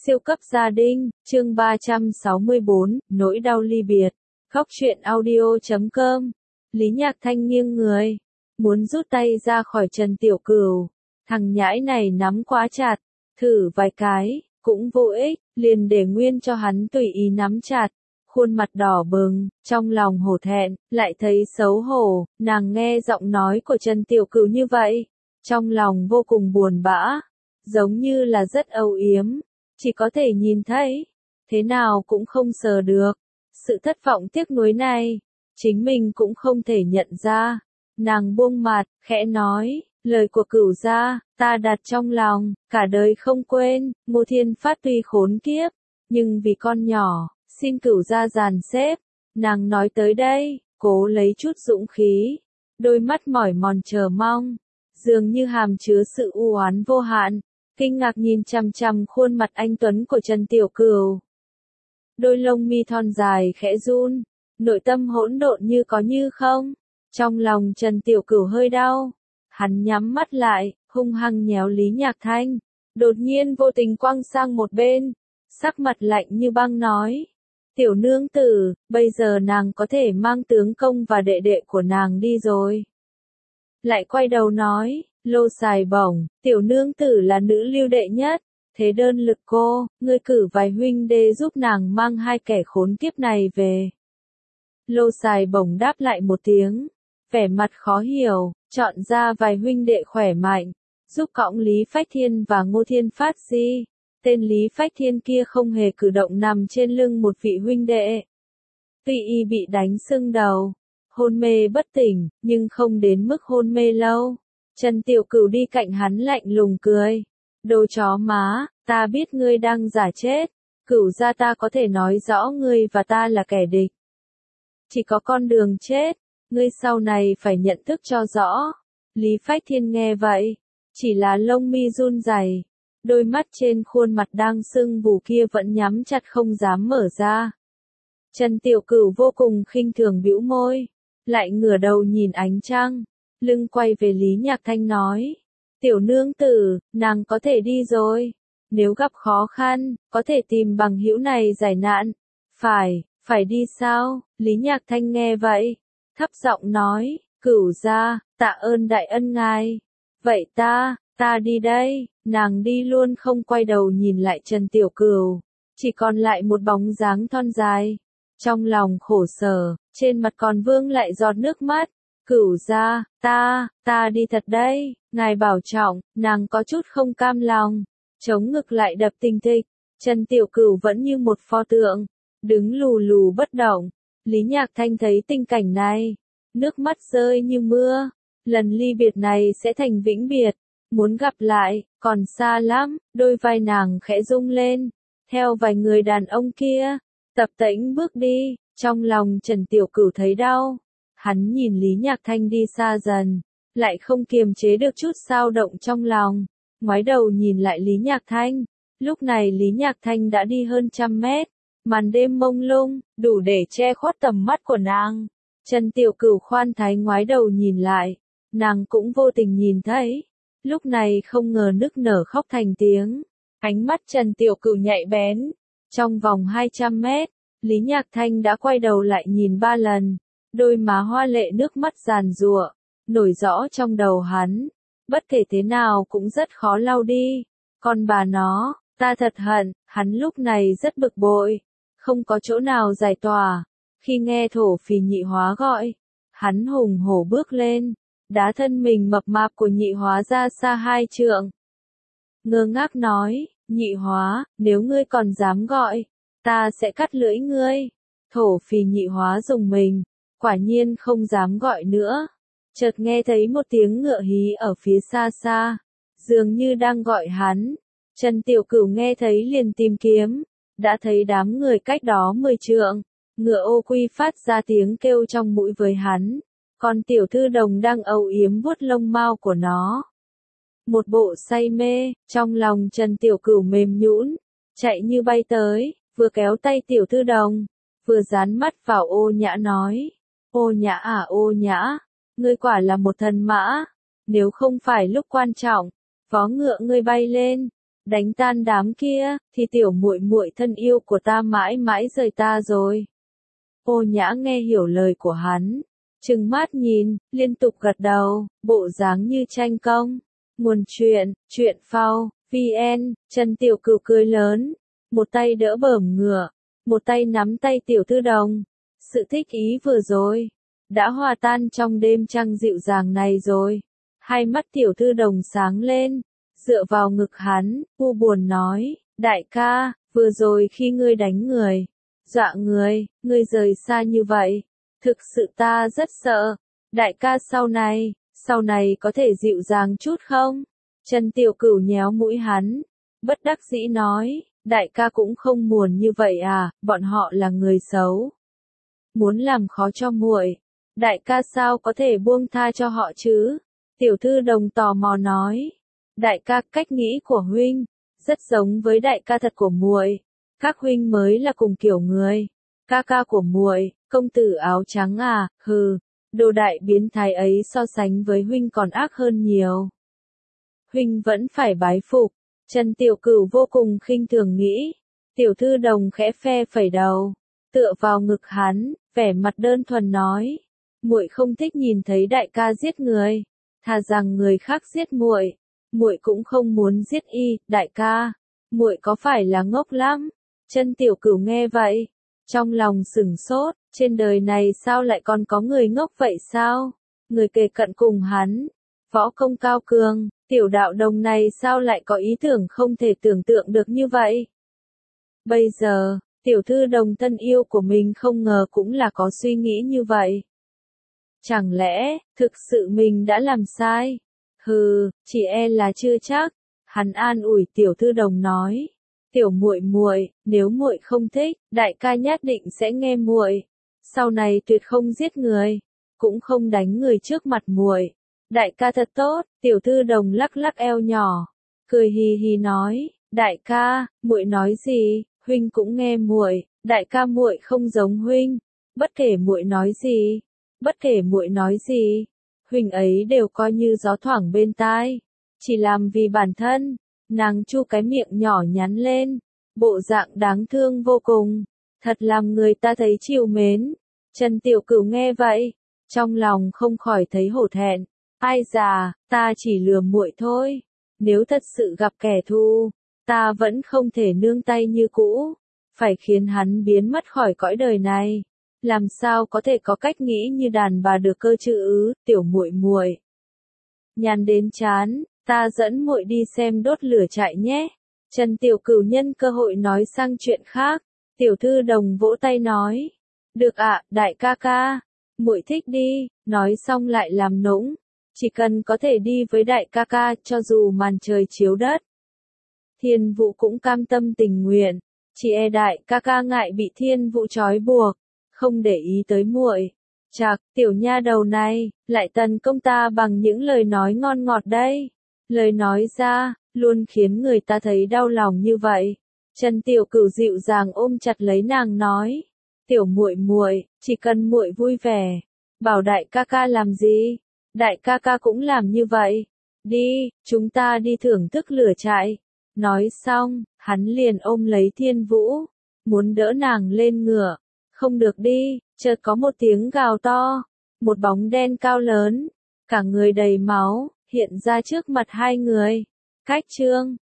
Siêu cấp gia đình, chương 364, nỗi đau ly biệt. Khóc chuyện audio.com. Lý Nhạc Thanh nghiêng người, muốn rút tay ra khỏi Trần Tiểu Cửu. Thằng nhãi này nắm quá chặt, thử vài cái, cũng vô ích, liền để nguyên cho hắn tùy ý nắm chặt. Khuôn mặt đỏ bừng, trong lòng hổ thẹn, lại thấy xấu hổ, nàng nghe giọng nói của Trần Tiểu Cửu như vậy. Trong lòng vô cùng buồn bã, giống như là rất âu yếm. Chỉ có thể nhìn thấy, thế nào cũng không sờ được. Sự thất vọng tiếc nuối này, chính mình cũng không thể nhận ra. Nàng buông mặt, khẽ nói, lời của Cửu gia, ta đặt trong lòng, cả đời không quên. Ngô Thiên Phát tuy khốn kiếp, nhưng vì con nhỏ, xin Cửu gia dàn xếp. Nàng nói tới đây, cố lấy chút dũng khí, đôi mắt mỏi mòn chờ mong, dường như hàm chứa sự u oán vô hạn. Kinh ngạc nhìn chằm chằm khuôn mặt anh tuấn của Trần Tiểu Cửu. Đôi lông mi thon dài khẽ run, nội tâm hỗn độn như có như không. Trong lòng Trần Tiểu Cửu hơi đau, hắn nhắm mắt lại, hung hăng nhéo Lý Nhạc Thanh, đột nhiên vô tình quăng sang một bên, sắc mặt lạnh như băng nói: "Tiểu nương tử, bây giờ nàng có thể mang tướng công và đệ đệ của nàng đi rồi." Lại quay đầu nói: "Lô Sài Bổng, tiểu nương tử là nữ lưu đệ nhất, thế đơn lực cô, ngươi cử vài huynh đệ giúp nàng mang hai kẻ khốn kiếp này về." Lô Sài Bổng đáp lại một tiếng, vẻ mặt khó hiểu, chọn ra vài huynh đệ khỏe mạnh, giúp cõng Lý Phách Thiên và Ngô Thiên Phát di. Tên Lý Phách Thiên kia không hề cử động nằm trên lưng một vị huynh đệ. Tuy y bị đánh sưng đầu, hôn mê bất tỉnh, nhưng không đến mức hôn mê lâu. Trần Tiểu Cửu đi cạnh hắn lạnh lùng cười. "Đồ chó má, ta biết ngươi đang giả chết. Cửu gia ta có thể nói rõ ngươi và ta là kẻ địch. Chỉ có con đường chết, ngươi sau này phải nhận thức cho rõ." Lý Phách Thiên nghe vậy, chỉ là lông mi run rẩy, đôi mắt trên khuôn mặt đang sưng vù kia vẫn nhắm chặt không dám mở ra. Trần Tiểu Cửu vô cùng khinh thường bĩu môi, lại ngửa đầu nhìn ánh trăng. Lưng quay về Lý Nhạc Thanh nói: "Tiểu nương tử, nàng có thể đi rồi. Nếu gặp khó khăn, có thể tìm bằng hữu này giải nạn." Phải đi sao?" Lý Nhạc Thanh nghe vậy, thấp giọng nói: "Cửu gia, tạ ơn đại ân ngài. Vậy ta đi đây." Nàng đi luôn không quay đầu nhìn lại Trần Tiểu Cửu, chỉ còn lại một bóng dáng thon dài. Trong lòng khổ sở, trên mặt còn vương lại giọt nước mắt. "Cửu gia, ta đi thật đây, ngài bảo trọng." Nàng có chút không cam lòng, chống ngực lại đập thình thịch. Trần Tiểu Cửu vẫn như một pho tượng, đứng lù lù bất động. Lý Nhạc Thanh thấy tình cảnh này, nước mắt rơi như mưa. Lần ly biệt này sẽ thành vĩnh biệt, muốn gặp lại, còn xa lắm. Đôi vai nàng khẽ rung lên, theo vài người đàn ông kia, tập tễnh bước đi. Trong lòng Trần Tiểu Cửu thấy đau. Hắn nhìn Lý Nhạc Thanh đi xa dần, lại không kiềm chế được chút dao động trong lòng, ngoái đầu nhìn lại Lý Nhạc Thanh. Lúc này Lý Nhạc Thanh đã đi hơn 100 mét, màn đêm mông lung, đủ để che khuất tầm mắt của nàng. Trần Tiểu Cửu khoan thái ngoái đầu nhìn lại, nàng cũng vô tình nhìn thấy, lúc này không ngờ nức nở khóc thành tiếng. Ánh mắt Trần Tiểu Cửu nhạy bén, trong vòng 200 mét, Lý Nhạc Thanh đã quay đầu lại nhìn 3 lần. Đôi má hoa lệ nước mắt giàn giụa, nổi rõ trong đầu hắn. Bất kể thế nào cũng rất khó lau đi. Con bà nó, ta thật hận. Hắn lúc này rất bực bội, không có chỗ nào giải tỏa. Khi nghe Thổ Phì Nhị Hóa gọi, hắn hùng hổ bước lên, đá thân mình mập mạp của Nhị Hóa ra xa 2 trượng. Ngơ ngác nói: "Nhị Hóa, nếu ngươi còn dám gọi, ta sẽ cắt lưỡi ngươi." Thổ Phì Nhị Hóa rùng mình, quả nhiên không dám gọi nữa. Chợt nghe thấy một tiếng ngựa hí ở phía xa xa, dường như đang gọi hắn. Trần Tiểu Cửu nghe thấy liền tìm kiếm, đã thấy đám người cách đó 10 trượng. Ngựa ô quy phát ra tiếng kêu trong mũi với hắn, còn tiểu thư đồng đang âu yếm vuốt lông mao của nó. Một bộ say mê, trong lòng Trần Tiểu Cửu mềm nhũn, chạy như bay tới, vừa kéo tay tiểu thư đồng, vừa dán mắt vào Ô Nhã nói: "Ô Nhã à Ô Nhã, ngươi quả là một thần mã. Nếu không phải lúc quan trọng, vó ngựa ngươi bay lên, đánh tan đám kia, thì tiểu muội muội thân yêu của ta mãi mãi rời ta rồi. Ô Nhã nghe hiểu lời của hắn, trừng mắt nhìn, liên tục gật đầu, bộ dáng như tranh công. Nguồn chuyện phao, VN, Trần Tiểu Cửu cười lớn, một tay đỡ bờm ngựa, một tay nắm tay Tiểu Thư Đồng. Sự thích ý vừa rồi, đã hòa tan trong đêm trăng dịu dàng này rồi. Hai mắt Tiểu Thư Đồng sáng lên, dựa vào ngực hắn, u buồn nói, đại ca, vừa rồi khi ngươi đánh người, dọa người, ngươi rời xa như vậy, thực sự ta rất sợ. Đại ca sau này có thể dịu dàng chút không? Trần Tiểu Cửu nhéo mũi hắn, bất đắc dĩ nói, đại ca cũng không muốn như vậy à, bọn họ là người xấu. Muốn làm khó cho muội, đại ca sao có thể buông tha cho họ chứ? Tiểu Thư Đồng tò mò nói, đại ca, cách nghĩ của huynh rất giống với đại ca thật của muội. Các huynh mới là cùng kiểu người. Ca ca của muội, công tử áo trắng à, hừ, đồ đại biến thái ấy so sánh với huynh còn ác hơn nhiều. Huynh vẫn phải bái phục. Trần Tiểu Cửu vô cùng khinh thường nghĩ. Tiểu Thư Đồng khẽ phe phẩy đầu, tựa vào ngực hắn, vẻ mặt đơn thuần nói, muội không thích nhìn thấy đại ca giết người, thà rằng người khác giết muội, muội cũng không muốn giết y. Đại ca, muội có phải là ngốc lắm? Trần Tiểu Cửu nghe vậy, trong lòng sửng sốt, trên đời này sao lại còn có người ngốc vậy sao? Người kề cận cùng hắn, võ công cao cường, Tiểu Đạo Đồng này sao lại có ý tưởng không thể tưởng tượng được như vậy? Bây giờ, Tiểu Thư Đồng thân yêu của mình không ngờ cũng là có suy nghĩ như vậy. Chẳng lẽ, thực sự mình đã làm sai? Hừ, chỉ e là chưa chắc. Hắn an ủi Tiểu Thư Đồng nói, tiểu muội muội, nếu muội không thích, đại ca nhất định sẽ nghe muội. Sau này tuyệt không giết người, cũng không đánh người trước mặt muội. Đại ca thật tốt. Tiểu Thư Đồng lắc lắc eo nhỏ, cười hì hì nói, đại ca, muội nói gì, huynh cũng nghe muội. Đại ca, muội không giống huynh, bất kể muội nói gì, huynh ấy đều coi như gió thoảng bên tai, chỉ làm vì bản thân. Nàng chu cái miệng nhỏ nhắn lên, bộ dạng đáng thương vô cùng, thật làm người ta thấy trìu mến. Trần Tiểu Cửu nghe vậy, trong lòng không khỏi thấy hổ thẹn, ai già, ta chỉ lừa muội thôi, nếu thật sự gặp kẻ thù, ta vẫn không thể nương tay như cũ, phải khiến hắn biến mất khỏi cõi đời này. Làm sao có thể có cách nghĩ như đàn bà được cơ chứ? Tiểu muội muội, nhàn đến chán, ta dẫn muội đi xem đốt lửa trại nhé. Trần Tiểu Cửu nhân cơ hội nói sang chuyện khác. Tiểu Thư Đồng vỗ tay nói, được ạ, đại ca ca, muội thích đi. Nói xong lại làm nũng, chỉ cần có thể đi với đại ca ca, cho dù màn trời chiếu đất. Thiên Vũ cũng cam tâm tình nguyện, chỉ e đại ca ca ngại bị Thiên Vũ trói buộc, không để ý tới muội. Chạc, tiểu nha đầu này, lại tấn công ta bằng những lời nói ngon ngọt đây. Lời nói ra, luôn khiến người ta thấy đau lòng như vậy. Trần Tiểu Cửu dịu dàng ôm chặt lấy nàng nói, tiểu muội muội, chỉ cần muội vui vẻ, bảo đại ca ca làm gì, đại ca ca cũng làm như vậy. Đi, chúng ta đi thưởng thức lửa trại. Nói xong, hắn liền ôm lấy Thiên Vũ, muốn đỡ nàng lên ngựa. Không được đi, chợt có một tiếng gào to, một bóng đen cao lớn, cả người đầy máu, hiện ra trước mặt hai người. Cách chương